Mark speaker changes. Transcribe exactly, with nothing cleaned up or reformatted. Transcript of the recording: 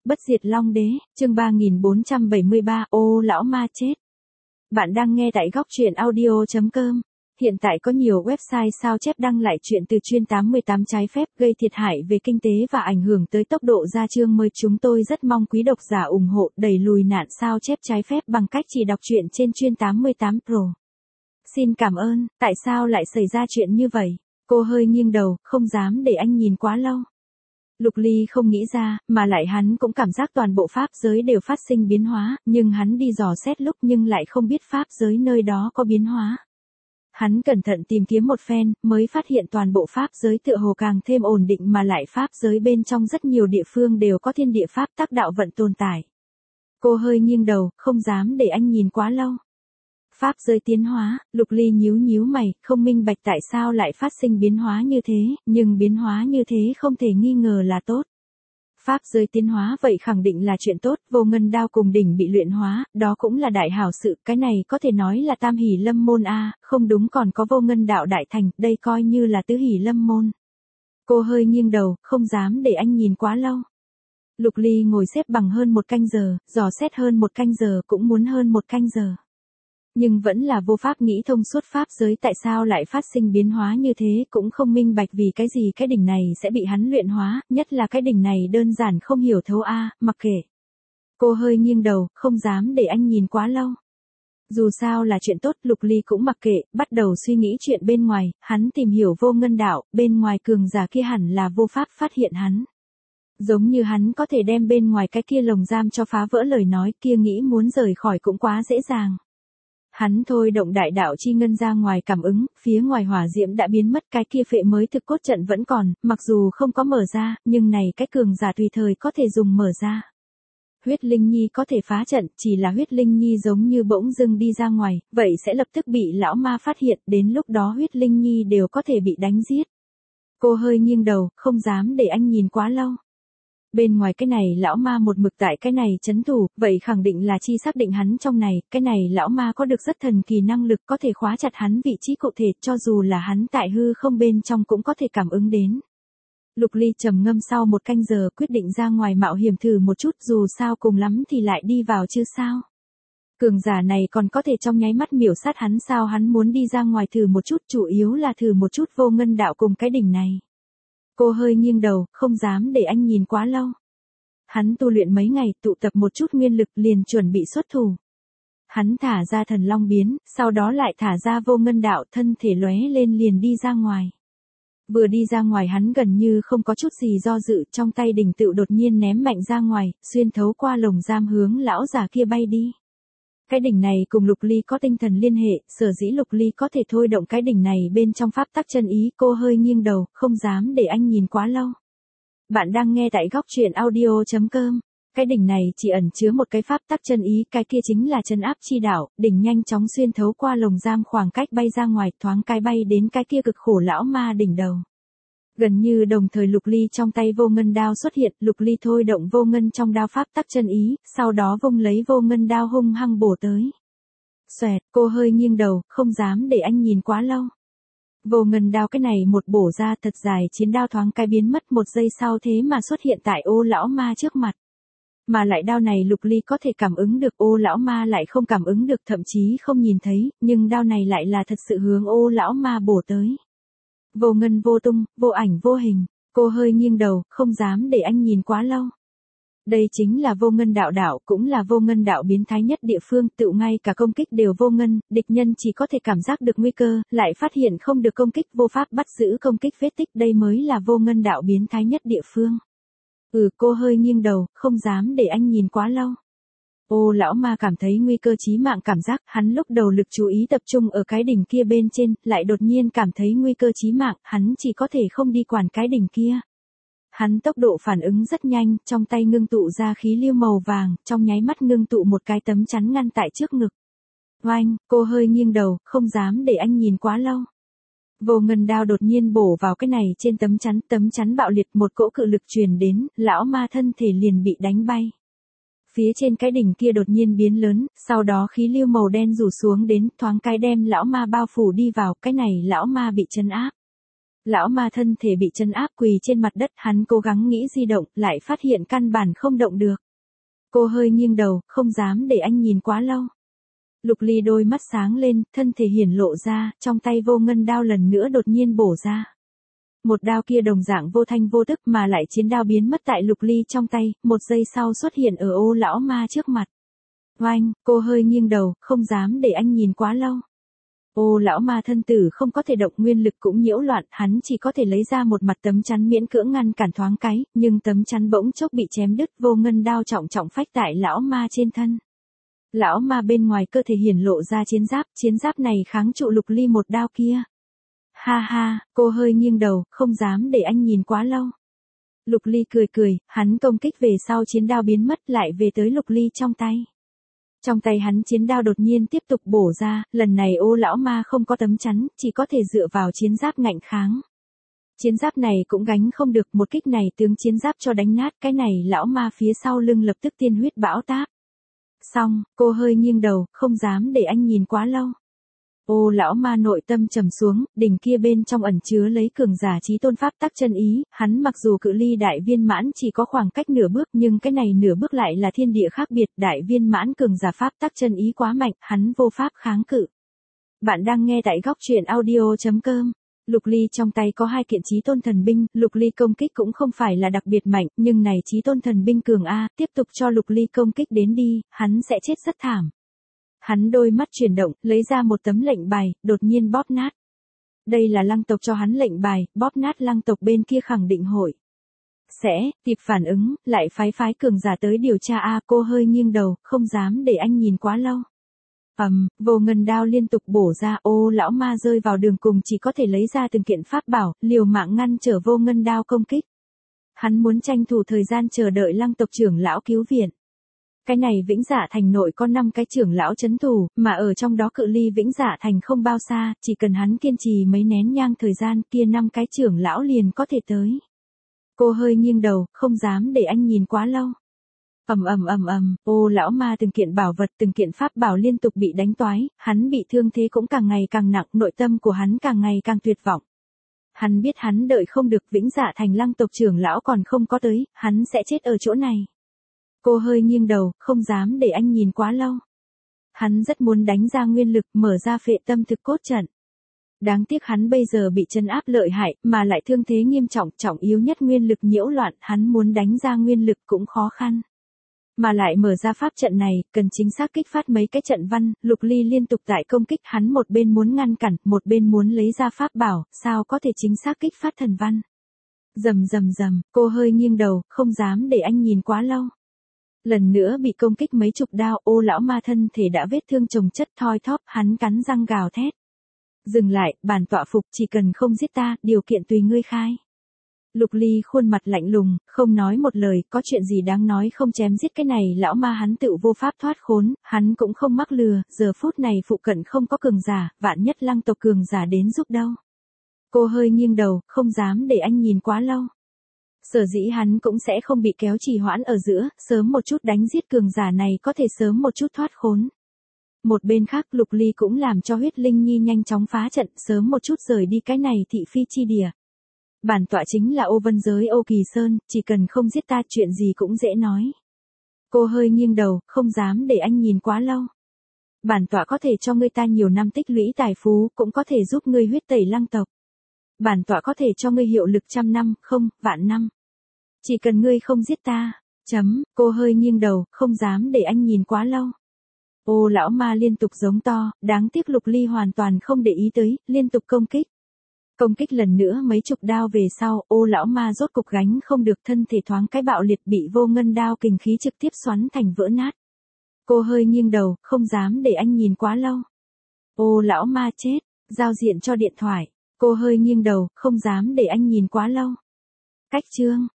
Speaker 1: Bất diệt Long Đế, chương ba nghìn bốn trăm bảy mươi ba, ô lão ma chết. Bạn đang nghe tại góc truyện audio chấm com. Hiện tại có nhiều website sao chép đăng lại chuyện từ chuyên tám mươi tám trái phép gây thiệt hại về kinh tế và ảnh hưởng tới tốc độ ra chương mới. Chúng tôi rất mong quý độc giả ủng hộ đẩy lùi nạn sao chép trái phép bằng cách chỉ đọc truyện trên chuyên tám mươi tám Pro. Xin cảm ơn. Tại sao lại xảy ra chuyện như vậy? Cô hơi nghiêng đầu, không dám để anh nhìn quá lâu. Lục Ly không nghĩ ra, mà lại hắn cũng cảm giác toàn bộ pháp giới đều phát sinh biến hóa, nhưng hắn đi dò xét lúc nhưng lại không biết pháp giới nơi đó có biến hóa. Hắn cẩn thận tìm kiếm một phen, mới phát hiện toàn bộ pháp giới tựa hồ càng thêm ổn định, mà lại pháp giới bên trong rất nhiều địa phương đều có thiên địa pháp tắc đạo vận tồn tại. Cô hơi nghiêng đầu, không dám để anh nhìn quá lâu. Pháp giới tiến hóa, Lục Ly nhíu nhíu mày, không minh bạch tại sao lại phát sinh biến hóa như thế, nhưng biến hóa như thế không thể nghi ngờ là tốt. Pháp giới tiến hóa vậy khẳng định là chuyện tốt, vô ngân đao cùng đỉnh bị luyện hóa, đó cũng là đại hảo sự, cái này có thể nói là tam hỷ lâm môn a, không đúng, còn có vô ngân đạo đại thành, đây coi như là tứ hỷ lâm môn. Cô hơi nghiêng đầu, không dám để anh nhìn quá lâu. Lục Ly ngồi xếp bằng hơn một canh giờ, dò xét hơn một canh giờ, cũng muốn hơn một canh giờ. Nhưng vẫn là vô pháp nghĩ thông suốt pháp giới tại sao lại phát sinh biến hóa như thế, cũng không minh bạch vì cái gì cái đỉnh này sẽ bị hắn luyện hóa, nhất là cái đỉnh này đơn giản không hiểu thấu a, mặc kệ. Cô hơi nghiêng đầu, không dám để anh nhìn quá lâu. Dù sao là chuyện tốt, Lục Ly cũng mặc kệ, bắt đầu suy nghĩ chuyện bên ngoài, hắn tìm hiểu vô ngân đạo, bên ngoài cường giả kia hẳn là vô pháp phát hiện hắn. Giống như hắn có thể đem bên ngoài cái kia lồng giam cho phá vỡ, lời nói kia nghĩ muốn rời khỏi cũng quá dễ dàng. Hắn thôi động đại đạo chi ngân ra ngoài cảm ứng, phía ngoài hỏa diễm đã biến mất, cái kia phệ mới thực cốt trận vẫn còn, mặc dù không có mở ra, nhưng này cái cường giả tùy thời có thể dùng mở ra. Huyết Linh Nhi có thể phá trận, chỉ là Huyết Linh Nhi giống như bỗng dưng đi ra ngoài, vậy sẽ lập tức bị lão ma phát hiện, đến lúc đó Huyết Linh Nhi đều có thể bị đánh giết. Cô hơi nghiêng đầu, không dám để anh nhìn quá lâu. Bên ngoài cái này lão ma một mực tại cái này chấn thủ, vậy khẳng định là chi xác định hắn trong này, cái này lão ma có được rất thần kỳ năng lực có thể khóa chặt hắn vị trí cụ thể, cho dù là hắn tại hư không bên trong cũng có thể cảm ứng đến. Lục Ly trầm ngâm sau một canh giờ quyết định ra ngoài mạo hiểm thử một chút, dù sao cùng lắm thì lại đi vào chứ sao. Cường giả này còn có thể trong nháy mắt miểu sát hắn sao, hắn muốn đi ra ngoài thử một chút, chủ yếu là thử một chút vô ngân đạo cùng cái đỉnh này. Cô hơi nghiêng đầu, không dám để anh nhìn quá lâu. Hắn tu luyện mấy ngày, tụ tập một chút nguyên lực liền chuẩn bị xuất thủ. Hắn thả ra thần long biến, sau đó lại thả ra vô ngân đạo, thân thể lóe lên liền đi ra ngoài. Vừa đi ra ngoài hắn gần như không có chút gì do dự, trong tay đỉnh tựu đột nhiên ném mạnh ra ngoài, xuyên thấu qua lồng giam hướng lão già kia bay đi. Cái đỉnh này cùng Lục Ly có tinh thần liên hệ, sở dĩ Lục Ly có thể thôi động cái đỉnh này bên trong pháp tắc chân ý. Cô hơi nghiêng đầu, không dám để anh nhìn quá lâu. Bạn đang nghe tại góc truyện audio chấm com. Cái đỉnh này chỉ ẩn chứa một cái pháp tắc chân ý, cái kia chính là chân áp chi đạo, đỉnh nhanh chóng xuyên thấu qua lồng giam khoảng cách bay ra ngoài, thoáng cái bay đến cái kia cực khổ lão ma đỉnh đầu. Gần như đồng thời Lục Ly trong tay vô ngân đao xuất hiện, Lục Ly thôi động vô ngân trong đao pháp tắc chân ý, sau đó vung lấy vô ngân đao hung hăng bổ tới. Xoẹt, cô hơi nghiêng đầu, không dám để anh nhìn quá lâu. Vô ngân đao cái này một bổ ra thật dài, chiến đao thoáng cái biến mất, một giây sau thế mà xuất hiện tại ô lão ma trước mặt. Mà lại đao này Lục Ly có thể cảm ứng được, ô lão ma lại không cảm ứng được, thậm chí không nhìn thấy, nhưng đao này lại là thật sự hướng ô lão ma bổ tới. Vô ngân vô tung, vô ảnh vô hình, cô hơi nghiêng đầu, không dám để anh nhìn quá lâu. Đây chính là vô ngân đạo đạo, cũng là vô ngân đạo biến thái nhất địa phương, tự ngay cả công kích đều vô ngân, địch nhân chỉ có thể cảm giác được nguy cơ, lại phát hiện không được công kích, vô pháp bắt giữ công kích vết tích, đây mới là vô ngân đạo biến thái nhất địa phương. Ừ, cô hơi nghiêng đầu, không dám để anh nhìn quá lâu. Ô lão ma cảm thấy nguy cơ chí mạng cảm giác, hắn lúc đầu lực chú ý tập trung ở cái đỉnh kia bên trên, lại đột nhiên cảm thấy nguy cơ chí mạng, hắn chỉ có thể không đi quản cái đỉnh kia. Hắn tốc độ phản ứng rất nhanh, trong tay ngưng tụ ra khí lưu màu vàng, trong nháy mắt ngưng tụ một cái tấm chắn ngăn tại trước ngực. Oanh, cô hơi nghiêng đầu, không dám để anh nhìn quá lâu. Vô ngân đao đột nhiên bổ vào cái này trên tấm chắn, tấm chắn bạo liệt, một cỗ cự lực truyền đến, lão ma thân thể liền bị đánh bay. Phía trên cái đỉnh kia đột nhiên biến lớn, sau đó khí lưu màu đen rủ xuống đến, thoáng cái đem lão ma bao phủ đi vào, cái này lão ma bị trấn áp. Lão ma thân thể bị trấn áp quỳ trên mặt đất, hắn cố gắng nghĩ di động, lại phát hiện căn bản không động được. Cô hơi nghiêng đầu, không dám để anh nhìn quá lâu. Lục Ly đôi mắt sáng lên, thân thể hiển lộ ra, trong tay vô ngân đao lần nữa đột nhiên bổ ra. Một đao kia đồng dạng vô thanh vô tức mà lại chiến đao biến mất tại Lục Ly trong tay, một giây sau xuất hiện ở ô lão ma trước mặt. Oanh, cô hơi nghiêng đầu, không dám để anh nhìn quá lâu. Ô lão ma thân tử không có thể động, nguyên lực cũng nhiễu loạn, hắn chỉ có thể lấy ra một mặt tấm chắn miễn cưỡng ngăn cản thoáng cái, nhưng tấm chắn bỗng chốc bị chém đứt, vô ngân đao trọng trọng phách tại lão ma trên thân. Lão ma bên ngoài cơ thể hiển lộ ra chiến giáp, chiến giáp này kháng trụ Lục Ly một đao kia. Ha ha, cô hơi nghiêng đầu, không dám để anh nhìn quá lâu. Lục Ly cười cười, hắn công kích về sau chiến đao biến mất lại về tới Lục Ly trong tay. Trong tay hắn chiến đao đột nhiên tiếp tục bổ ra, lần này ô lão ma không có tấm chắn, chỉ có thể dựa vào chiến giáp ngạnh kháng. Chiến giáp này cũng gánh không được, một kích này tướng chiến giáp cho đánh nát, cái này lão ma phía sau lưng lập tức tiên huyết bão táp. Xong, cô hơi nghiêng đầu, không dám để anh nhìn quá lâu. Ô lão ma nội tâm trầm xuống, đỉnh kia bên trong ẩn chứa lấy cường giả chí tôn pháp tắc chân ý, hắn mặc dù cự ly đại viên mãn chỉ có khoảng cách nửa bước, nhưng cái này nửa bước lại là thiên địa khác biệt, đại viên mãn cường giả pháp tắc chân ý quá mạnh, hắn vô pháp kháng cự. Bạn đang nghe tại góc truyện audio chấm com. Lục Ly trong tay có hai kiện chí tôn thần binh, Lục Ly công kích cũng không phải là đặc biệt mạnh, nhưng này chí tôn thần binh cường a, tiếp tục cho Lục Ly công kích đến đi, hắn sẽ chết rất thảm. Hắn đôi mắt chuyển động, lấy ra một tấm lệnh bài, đột nhiên bóp nát. Đây là lăng tộc cho hắn lệnh bài, bóp nát lăng tộc bên kia khẳng định hội sẽ kịp phản ứng, lại phái phái cường giả tới điều tra a, cô hơi nghiêng đầu, không dám để anh nhìn quá lâu. Ầm, um, vô ngân đao liên tục bổ ra, ô lão ma rơi vào đường cùng, chỉ có thể lấy ra từng kiện pháp bảo, liều mạng ngăn trở vô ngân đao công kích. Hắn muốn tranh thủ thời gian chờ đợi lăng tộc trưởng lão cứu viện. Cái này Vĩnh Dạ Thành nội có năm cái trưởng lão trấn thủ, mà ở trong đó cự ly Vĩnh Dạ Thành không bao xa, chỉ cần hắn kiên trì mấy nén nhang thời gian, kia năm cái trưởng lão liền có thể tới. Cô hơi nghiêng đầu, không dám để anh nhìn quá lâu. Ầm ầm ầm ầm, ô lão ma từng kiện bảo vật, từng kiện pháp bảo liên tục bị đánh toái, hắn bị thương thế cũng càng ngày càng nặng, nội tâm của hắn càng ngày càng tuyệt vọng. Hắn biết hắn đợi không được, Vĩnh Dạ Thành lăng tộc trưởng lão còn không có tới, hắn sẽ chết ở chỗ này. Cô hơi nghiêng đầu, không dám để anh nhìn quá lâu. Hắn rất muốn đánh ra nguyên lực, mở ra phệ tâm thực cốt trận. Đáng tiếc hắn bây giờ bị trấn áp lợi hại, mà lại thương thế nghiêm trọng, trọng yếu nhất nguyên lực nhiễu loạn, hắn muốn đánh ra nguyên lực cũng khó khăn. Mà lại mở ra pháp trận này, cần chính xác kích phát mấy cái trận văn, Lục Ly liên tục tại công kích, hắn một bên muốn ngăn cản, một bên muốn lấy ra pháp bảo, sao có thể chính xác kích phát thần văn. Rầm rầm rầm, cô hơi nghiêng đầu, không dám để anh nhìn quá lâu. Lần nữa bị công kích mấy chục đao, ô lão ma thân thể đã vết thương chồng chất thoi thóp, hắn cắn răng gào thét. Dừng lại, bản tọa phục, chỉ cần không giết ta, điều kiện tùy ngươi khai. Lục Ly khuôn mặt lạnh lùng, không nói một lời, có chuyện gì đáng nói không chém giết cái này lão ma, hắn tự vô pháp thoát khốn, hắn cũng không mắc lừa, giờ phút này phụ cận không có cường giả, vạn nhất lăng tộc cường giả đến giúp đâu. Cô hơi nghiêng đầu, không dám để anh nhìn quá lâu. Sở dĩ hắn cũng sẽ không bị kéo trì hoãn ở giữa, sớm một chút đánh giết cường giả này có thể sớm một chút thoát khốn. Một bên khác Lục Ly cũng làm cho huyết linh nhi nhanh chóng phá trận, sớm một chút rời đi cái này thị phi chi địa. Bản tọa chính là ô vân giới Ô Kỳ Sơn, chỉ cần không giết ta chuyện gì cũng dễ nói. Cô hơi nghiêng đầu, không dám để anh nhìn quá lâu. Bản tọa có thể cho ngươi ta nhiều năm tích lũy tài phú, cũng có thể giúp ngươi huyết tẩy lăng tộc. Bản tọa có thể cho ngươi hiệu lực trăm năm, không, vạn năm. Chỉ cần ngươi không giết ta. Chấm, cô hơi nghiêng đầu, không dám để anh nhìn quá lâu. Ô lão ma liên tục giống to, đáng tiếc Lục Ly hoàn toàn không để ý tới, liên tục công kích. Công kích lần nữa mấy chục đao về sau, ô lão ma rốt cục gánh không được, thân thể thoáng cái bạo liệt, bị vô ngân đao kình khí trực tiếp xoắn thành vỡ nát. Cô hơi nghiêng đầu, không dám để anh nhìn quá lâu. Ô lão ma chết, giao diện cho điện thoại. Cô hơi nghiêng đầu, không dám để anh nhìn quá lâu. Cách chương.